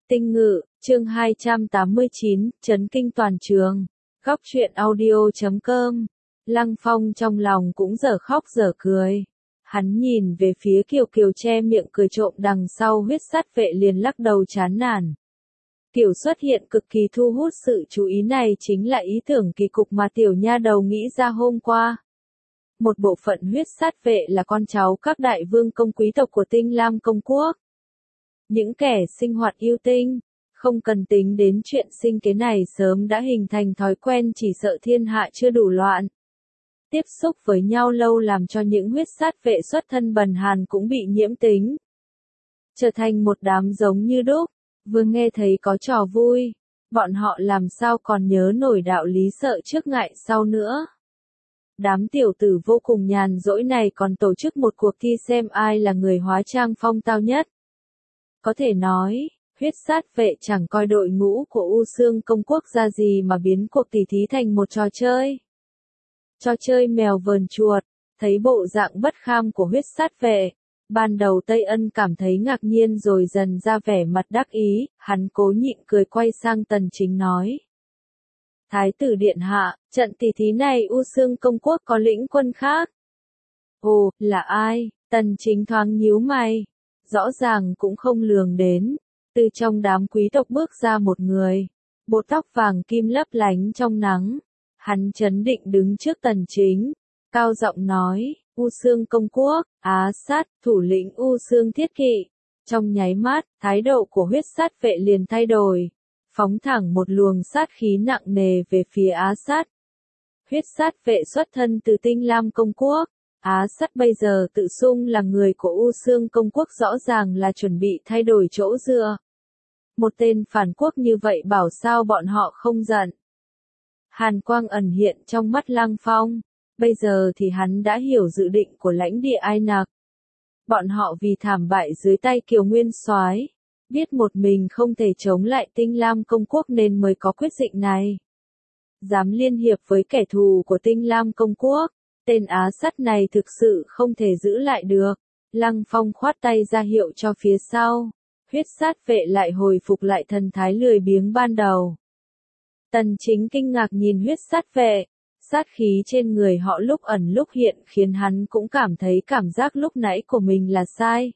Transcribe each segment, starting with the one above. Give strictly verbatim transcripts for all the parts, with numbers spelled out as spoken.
Tinh Ngự, chương hai trăm tám mươi chín, chấn kinh toàn trường. Góc truyện audio chấm com. Lăng Phong trong lòng cũng dở khóc dở cười. Hắn nhìn về phía Kiều Kiều che miệng cười trộm đằng sau huyết sát vệ liền lắc đầu chán nản. Kiểu xuất hiện cực kỳ thu hút sự chú ý này chính là ý tưởng kỳ cục mà tiểu nha đầu nghĩ ra hôm qua. Một bộ phận huyết sát vệ là con cháu các đại vương công quý tộc của Tinh Lam Công Quốc. Những kẻ sinh hoạt yêu tinh, không cần tính đến chuyện sinh kế này sớm đã hình thành thói quen chỉ sợ thiên hạ chưa đủ loạn. Tiếp xúc với nhau lâu làm cho những huyết sát vệ xuất thân bần hàn cũng bị nhiễm tính. Trở thành một đám giống như đúc, vừa nghe thấy có trò vui, bọn họ làm sao còn nhớ nổi đạo lý sợ trước ngại sau nữa. Đám tiểu tử vô cùng nhàn rỗi này còn tổ chức một cuộc thi xem ai là người hóa trang phong tao nhất. Có thể nói, huyết sát vệ chẳng coi đội ngũ của U Xương Công Quốc ra gì mà biến cuộc tỉ thí thành một trò chơi. Trò chơi mèo vờn chuột, thấy bộ dạng bất kham của huyết sát vệ. Ban đầu Tây Ân cảm thấy ngạc nhiên rồi dần ra vẻ mặt đắc ý, hắn cố nhịn cười quay sang Tần Chính nói. Thái tử điện hạ, trận tỉ thí này U Xương Công Quốc có lĩnh quân khác. Ồ, là ai? Tần Chính thoáng nhíu mày. Rõ ràng cũng không lường đến, từ trong đám quý tộc bước ra một người, bộ tóc vàng kim lấp lánh trong nắng. Hắn chấn định đứng trước Tần Chính, cao giọng nói, U Xương Công Quốc, Á Sát, thủ lĩnh U Xương Thiết Kỵ. Trong nháy mắt, thái độ của huyết sát vệ liền thay đổi, phóng thẳng một luồng sát khí nặng nề về phía Á Sát. Huyết sát vệ xuất thân từ Tinh Lam Công Quốc. Á Sát bây giờ tự xưng là người của U Xương Công Quốc rõ ràng là chuẩn bị thay đổi chỗ dựa. Một tên phản quốc như vậy bảo sao bọn họ không giận. Hàn quang ẩn hiện trong mắt Lăng Phong, bây giờ thì hắn đã hiểu dự định của lãnh địa Ai Nặc. Bọn họ vì thảm bại dưới tay Kiều Nguyên Soái, biết một mình không thể chống lại Tinh Lam Công Quốc nên mới có quyết định này. Dám liên hiệp với kẻ thù của Tinh Lam Công Quốc. Tên Á Sát này thực sự không thể giữ lại được. Lăng Phong khoát tay ra hiệu cho phía sau. Huyết sát vệ lại hồi phục lại thần thái lười biếng ban đầu. Tần Chính kinh ngạc nhìn huyết sát vệ. Sát khí trên người họ lúc ẩn lúc hiện khiến hắn cũng cảm thấy cảm giác lúc nãy của mình là sai.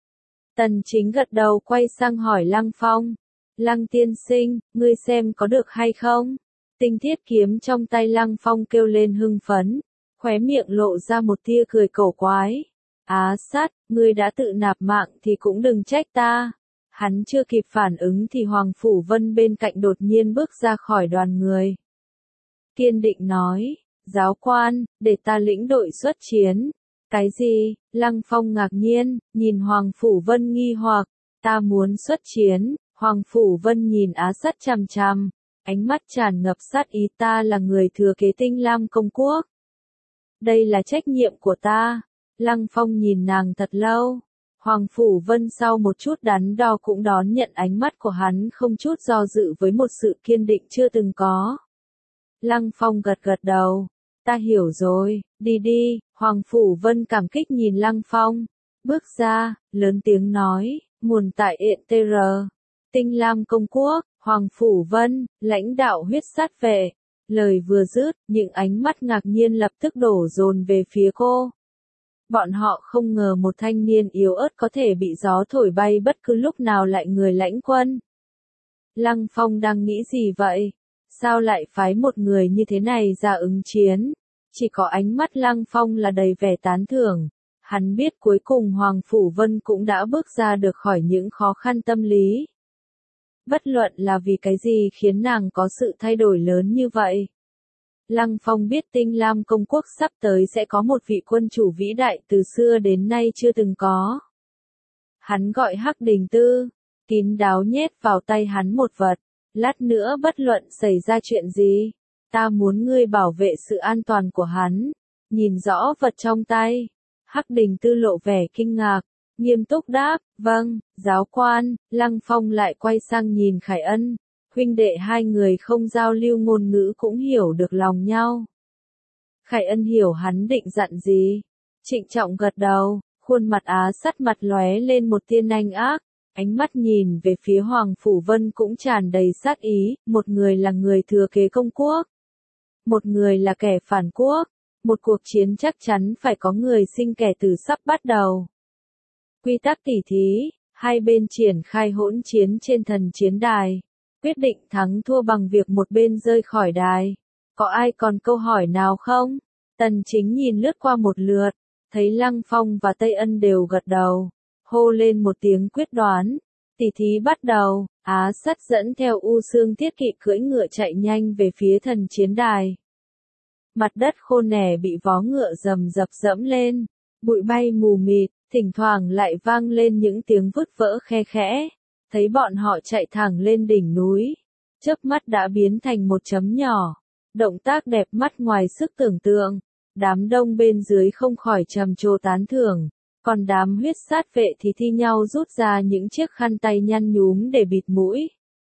Tần Chính gật đầu quay sang hỏi Lăng Phong. Lăng tiên sinh, ngươi xem có được hay không? Tinh thiết kiếm trong tay Lăng Phong kêu lên hưng phấn. Khóe miệng lộ ra một tia cười cổ quái. Á Sát, ngươi đã tự nạp mạng thì cũng đừng trách ta. Hắn chưa kịp phản ứng thì Hoàng Phủ Vân bên cạnh đột nhiên bước ra khỏi đoàn người. Kiên định nói, giáo quan, để ta lĩnh đội xuất chiến. Cái gì? Lăng Phong ngạc nhiên, nhìn Hoàng Phủ Vân nghi hoặc, ta muốn xuất chiến. Hoàng Phủ Vân nhìn Á Sát chằm chằm, ánh mắt tràn ngập sát ý, ta là người thừa kế Tinh Lam Công Quốc. Đây là trách nhiệm của ta. Lăng Phong nhìn nàng thật lâu. Hoàng Phủ Vân sau một chút đắn đo cũng đón nhận ánh mắt của hắn không chút do dự với một sự kiên định chưa từng có. Lăng Phong gật gật đầu. Ta hiểu rồi, đi đi. Hoàng Phủ Vân cảm kích nhìn Lăng Phong. Bước ra, lớn tiếng nói, nguồn tại Ện Tê Rờ. Tinh Lam Công Quốc, Hoàng Phủ Vân, lãnh đạo huyết sát vệ. Lời vừa dứt, những ánh mắt ngạc nhiên lập tức đổ dồn về phía cô. Bọn họ không ngờ một thanh niên yếu ớt có thể bị gió thổi bay bất cứ lúc nào lại người lãnh quân. Lăng Phong đang nghĩ gì vậy? Sao lại phái một người như thế này ra ứng chiến? Chỉ có ánh mắt Lăng Phong là đầy vẻ tán thưởng. Hắn biết cuối cùng Hoàng Phủ Vân cũng đã bước ra được khỏi những khó khăn tâm lý. Bất luận là vì cái gì khiến nàng có sự thay đổi lớn như vậy. Lăng Phong biết Tinh Lam Công Quốc sắp tới sẽ có một vị quân chủ vĩ đại từ xưa đến nay chưa từng có. Hắn gọi Hắc Đình Tư, kín đáo nhét vào tay hắn một vật. Lát nữa bất luận xảy ra chuyện gì, ta muốn ngươi bảo vệ sự an toàn của hắn. Nhìn rõ vật trong tay, Hắc Đình Tư lộ vẻ kinh ngạc. Nghiêm túc đáp, vâng, giáo quan. Lăng Phong lại quay sang nhìn Khải Ân, huynh đệ hai người không giao lưu ngôn ngữ cũng hiểu được lòng nhau. Khải Ân hiểu hắn định dặn gì, trịnh trọng gật đầu, khuôn mặt Á Sát mặt lóe lên một tia nanh ác, Ánh mắt nhìn về phía Hoàng Phủ Vân cũng tràn đầy sát ý, một người là người thừa kế công quốc, một người là kẻ phản quốc, một cuộc chiến chắc chắn phải có người sinh kẻ tử sắp bắt đầu. Quy tắc tỉ thí, hai bên triển khai hỗn chiến trên thần chiến đài, quyết định thắng thua bằng việc một bên rơi khỏi đài. Có ai còn câu hỏi nào không? Tần Chính nhìn lướt qua một lượt, thấy Lăng Phong và Tây Ân đều gật đầu, hô lên một tiếng quyết đoán. Tỉ thí bắt đầu, Á Sắt dẫn theo U Xương Thiết Kỵ cưỡi ngựa chạy nhanh về phía thần chiến đài. Mặt đất khô nẻ bị vó ngựa rầm rập dẫm lên, bụi bay mù mịt, thỉnh thoảng lại vang lên những tiếng vứt vỡ khe khẽ. Thấy bọn họ chạy thẳng lên đỉnh núi, chớp mắt đã biến thành một chấm nhỏ. Động tác đẹp mắt ngoài sức tưởng tượng, đám đông bên dưới không khỏi trầm trồ tán thưởng, còn đám huyết sát vệ thì thi nhau rút ra những chiếc khăn tay nhăn nhúm để bịt mũi.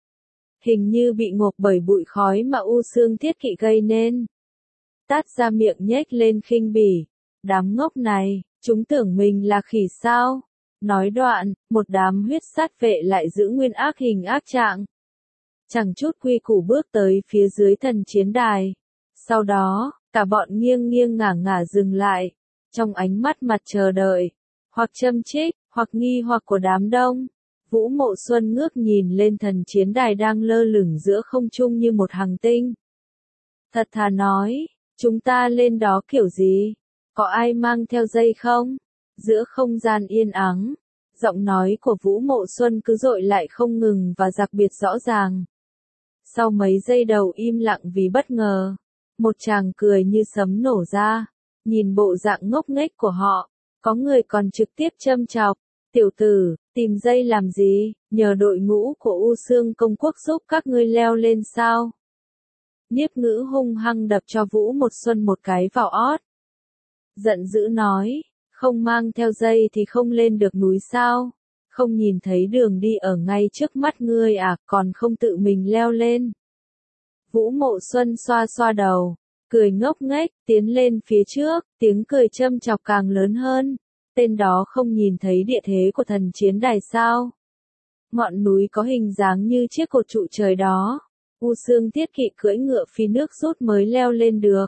Hình như bị ngộp bởi bụi khói mà U Xương Thiết Kỵ gây nên. Tát ra miệng nhếch lên khinh bỉ, đám ngốc này, chúng tưởng mình là khỉ sao? Nói đoạn, một đám huyết sát vệ lại giữ nguyên ác hình ác trạng. Chẳng chút quy củ bước tới phía dưới thần chiến đài. Sau đó, cả bọn nghiêng nghiêng ngả ngả dừng lại, trong ánh mắt mặt chờ đợi, hoặc châm chích, hoặc nghi hoặc của đám đông. Vũ Mộ Xuân ngước nhìn lên thần chiến đài đang lơ lửng giữa không trung như một hành tinh. Thật thà nói, chúng ta lên đó kiểu gì? Có ai mang theo dây không? Giữa không gian yên ắng, giọng nói của Vũ Mộ Xuân cứ dội lại không ngừng và đặc biệt rõ ràng. Sau mấy giây đầu im lặng vì bất ngờ, một chàng cười như sấm nổ ra, nhìn bộ dạng ngốc nghếch của họ, có người còn trực tiếp châm chọc, tiểu tử, tìm dây làm gì, nhờ đội ngũ của U Xương công quốc giúp các ngươi leo lên sao? Niếp Ngữ hung hăng đập cho Vũ Một Xuân một cái vào ót. Giận dữ nói, không mang theo dây thì không lên được núi sao? Không nhìn thấy đường đi ở ngay trước mắt ngươi à, còn không tự mình leo lên. Vũ Mộ Xuân xoa xoa đầu, cười ngốc nghếch, tiến lên phía trước, tiếng cười châm chọc càng lớn hơn. Tên đó không nhìn thấy địa thế của thần chiến đài sao? Ngọn núi có hình dáng như chiếc cột trụ trời đó. U Xương Thiết Kỵ cưỡi ngựa phi nước rút mới leo lên được.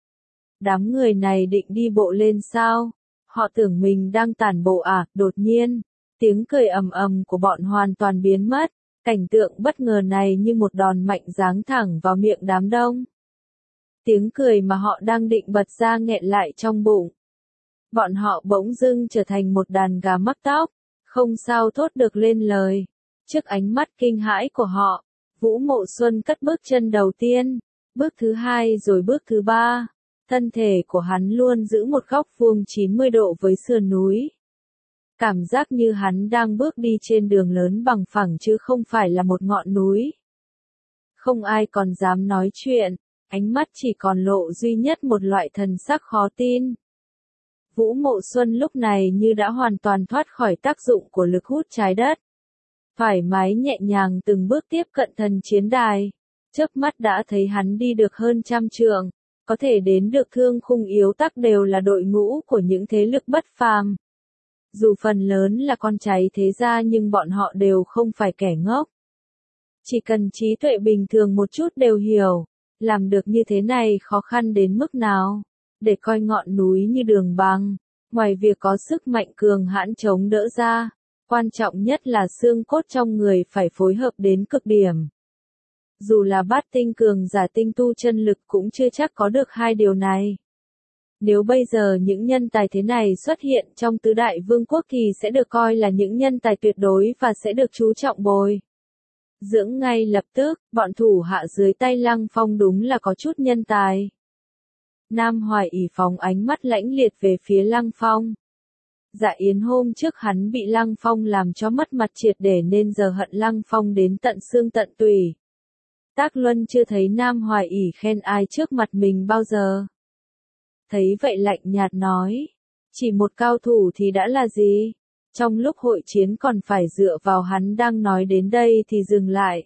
Đám người này định đi bộ lên sao? Họ tưởng mình đang tản bộ à? Đột nhiên, tiếng cười ầm ầm của bọn hoàn toàn biến mất. Cảnh tượng bất ngờ này như một đòn mạnh giáng thẳng vào miệng đám đông. Tiếng cười mà họ đang định bật ra nghẹn lại trong bụng. Bọn họ bỗng dưng trở thành một đàn gà mắc tóc, không sao thốt được lên lời. Trước ánh mắt kinh hãi của họ, Vũ Mộ Xuân cất bước chân đầu tiên, bước thứ hai rồi bước thứ ba. Thân thể của hắn luôn giữ một góc vuông chín mươi độ với sườn núi. Cảm giác như hắn đang bước đi trên đường lớn bằng phẳng chứ không phải là một ngọn núi. Không ai còn dám nói chuyện, ánh mắt chỉ còn lộ duy nhất một loại thần sắc khó tin. Vũ Mộ Xuân lúc này như đã hoàn toàn thoát khỏi tác dụng của lực hút trái đất. Thoải mái nhẹ nhàng từng bước tiếp cận thần chiến đài, chớp mắt đã thấy hắn đi được hơn trăm trượng, có thể đến được thương khung yếu tắc đều là đội ngũ của những thế lực bất phàm. Dù phần lớn là con cháy thế gia nhưng bọn họ đều không phải kẻ ngốc. Chỉ cần trí tuệ bình thường một chút đều hiểu, làm được như thế này khó khăn đến mức nào, để coi ngọn núi như đường băng, ngoài việc có sức mạnh cường hãn chống đỡ ra, quan trọng nhất là xương cốt trong người phải phối hợp đến cực điểm. Dù là bát tinh cường giả tinh tu chân lực cũng chưa chắc có được hai điều này. Nếu bây giờ những nhân tài thế này xuất hiện trong tứ đại vương quốc thì sẽ được coi là những nhân tài tuyệt đối và sẽ được chú trọng bồi dưỡng ngay lập tức. Bọn thủ hạ dưới tay Lăng Phong đúng là có chút nhân tài. Nam Hoài ỷ phóng ánh mắt lãnh liệt về phía Lăng Phong. Dạ Yến hôm trước hắn bị Lăng Phong làm cho mất mặt triệt để nên giờ hận Lăng Phong đến tận xương tận tủy. Tác Luân chưa thấy Nam Hoài ỷ khen ai trước mặt mình bao giờ. Thấy vậy lạnh nhạt nói, chỉ một cao thủ thì đã là gì? Trong lúc hội chiến còn phải dựa vào hắn đang nói đến đây thì dừng lại.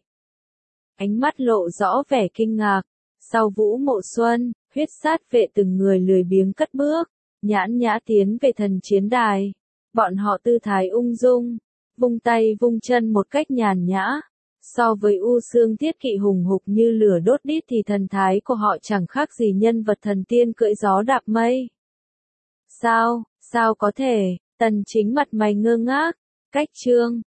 Ánh mắt lộ rõ vẻ kinh ngạc, sau Vũ Mộ Xuân, huyết sát vệ từng người lười biếng cất bước, nhãn nhã tiến về thần chiến đài. Bọn họ tư thái ung dung, vung tay vung chân một cách nhàn nhã. So với U Xương Thiết Kỵ hùng hục như lửa đốt đít thì thần thái của họ chẳng khác gì nhân vật thần tiên cưỡi gió đạp mây. Sao, sao có thể, Tần Chính mặt mày ngơ ngác, cách trương.